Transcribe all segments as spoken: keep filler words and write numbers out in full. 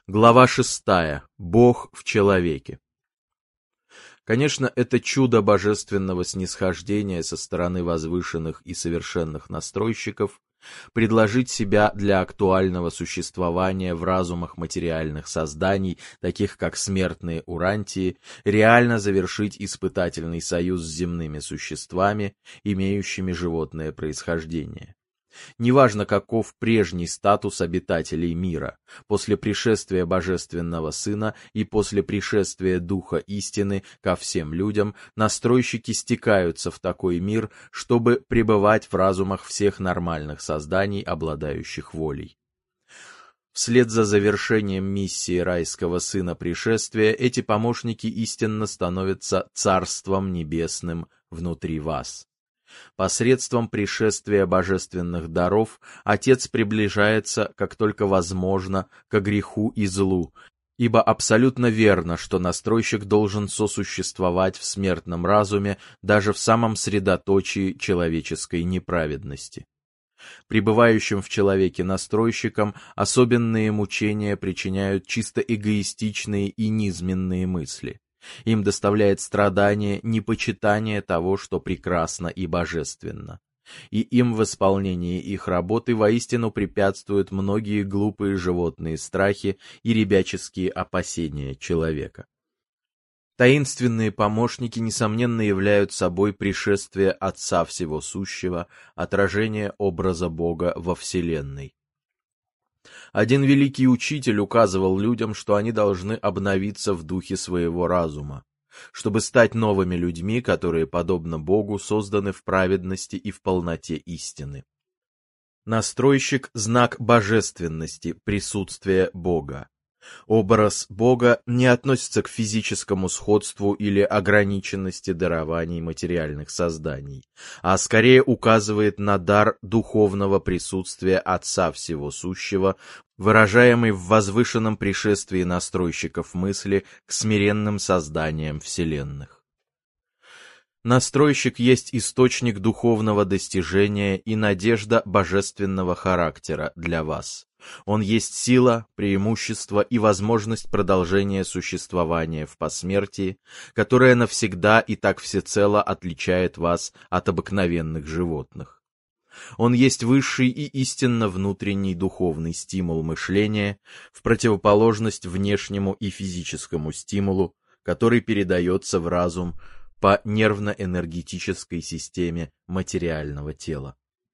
Глава шестая. Бог в человеке. Конечно, это чудо божественного снисхождения со стороны возвышенных и совершенных настройщиков предложить себя для актуального существования в разумах материальных созданий, таких как смертные урантии, реально завершить испытательный союз с земными существами, имеющими животное происхождение. Неважно, каков прежний статус обитателей мира, после пришествия Божественного Сына и после пришествия Духа Истины ко всем людям, настройщики стекаются в такой мир, чтобы пребывать в разумах всех нормальных созданий, обладающих волей. Вслед за завершением миссии райского сына пришествия, эти помощники истинно становятся Царством Небесным внутри вас. Посредством пришествия божественных даров Отец приближается, как только возможно, ко греху и злу, ибо абсолютно верно, что настройщик должен сосуществовать в смертном разуме даже в самом средоточии человеческой неправедности. Пребывающим в человеке настройщикам особенные мучения причиняют чисто эгоистичные и низменные мысли. Им доставляет страдание непочитание того, что прекрасно и божественно. И им в исполнении их работы воистину препятствуют многие глупые животные страхи и ребяческие опасения человека. Таинственные помощники, несомненно, являют собой пришествие Отца Всего Сущего, отражение образа Бога во Вселенной. Один великий учитель указывал людям, что они должны обновиться в духе своего разума, чтобы стать новыми людьми, которые, подобно Богу, созданы в праведности и в полноте истины. Настройщик — знак божественности, присутствия Бога. Образ Бога не относится к физическому сходству или ограниченности дарований материальных созданий, а скорее указывает на дар духовного присутствия Отца Всего Сущего, выражаемый в возвышенном пришествии настройщиков мысли к смиренным созданиям вселенных. Настройщик есть источник духовного достижения и надежда божественного характера для вас. Он есть сила, преимущество и возможность продолжения существования в посмертии, которая навсегда и так всецело отличает вас от обыкновенных животных. Он есть высший и истинно внутренний духовный стимул мышления, в противоположность внешнему и физическому стимулу, который передается в разум по нервно-энергетической системе материального тела.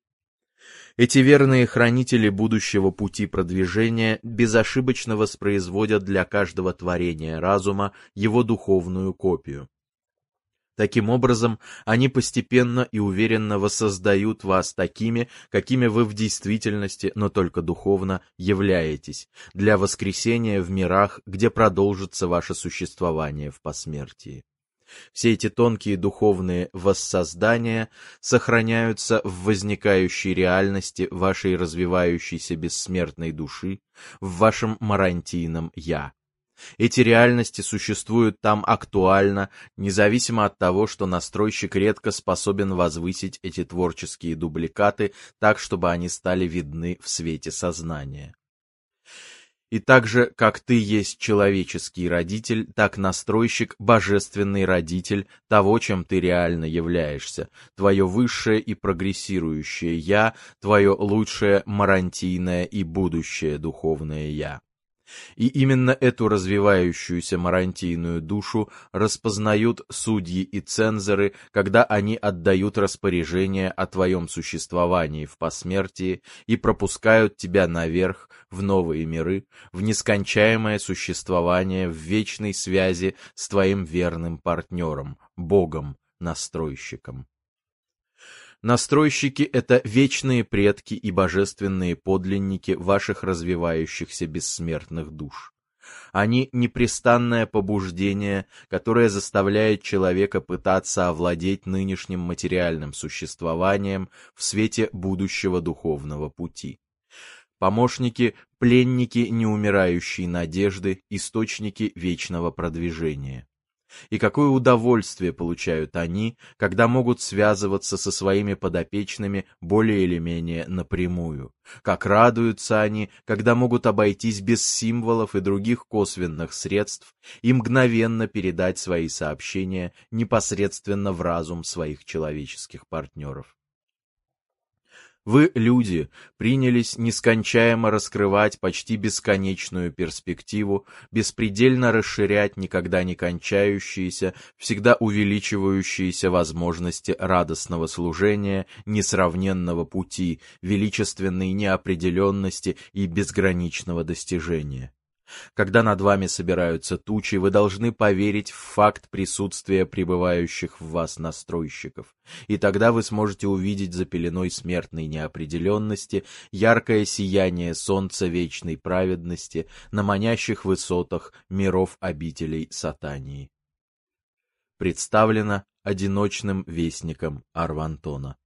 Эти верные хранители будущего пути продвижения безошибочно воспроизводят для каждого творения разума его духовную копию. Таким образом, они постепенно и уверенно воссоздают вас такими, какими вы в действительности, но только духовно, являетесь, для воскресения в мирах, где продолжится ваше существование в посмертии. Все эти тонкие духовные воссоздания сохраняются в возникающей реальности вашей развивающейся бессмертной души, в вашем марантийном «Я». Эти реальности существуют там актуально, независимо от того, что настройщик редко способен возвысить эти творческие дубликаты так, чтобы они стали видны в свете сознания. И так же, как ты есть человеческий родитель, так настройщик — божественный родитель того, чем ты реально являешься, твое высшее и прогрессирующее «Я», твое лучшее марантийное и будущее духовное «Я». И именно эту развивающуюся марантийную душу распознают судьи и цензоры, когда они отдают распоряжение о твоем существовании в посмертии и пропускают тебя наверх, в новые миры, в нескончаемое существование в вечной связи с твоим верным партнером, Богом, настройщиком. Настройщики — это вечные предки и божественные подлинники ваших развивающихся бессмертных душ. Они — непрестанное побуждение, которое заставляет человека пытаться овладеть нынешним материальным существованием в свете будущего духовного пути. Помощники — пленники неумирающей надежды, источники вечного продвижения. И какое удовольствие получают они, когда могут связываться со своими подопечными более или менее напрямую. Как радуются они, когда могут обойтись без символов и других косвенных средств и мгновенно передать свои сообщения непосредственно в разум своих человеческих партнеров. Вы, люди, принялись нескончаемо раскрывать почти бесконечную перспективу, беспредельно расширять никогда не кончающиеся, всегда увеличивающиеся возможности радостного служения, несравненного пути, величественной неопределенности и безграничного достижения. Когда над вами собираются тучи, вы должны поверить в факт присутствия пребывающих в вас настройщиков, и тогда вы сможете увидеть за пеленой смертной неопределенности яркое сияние солнца вечной праведности на манящих высотах миров обителей Сатании. Представлено одиночным вестником Арвантона.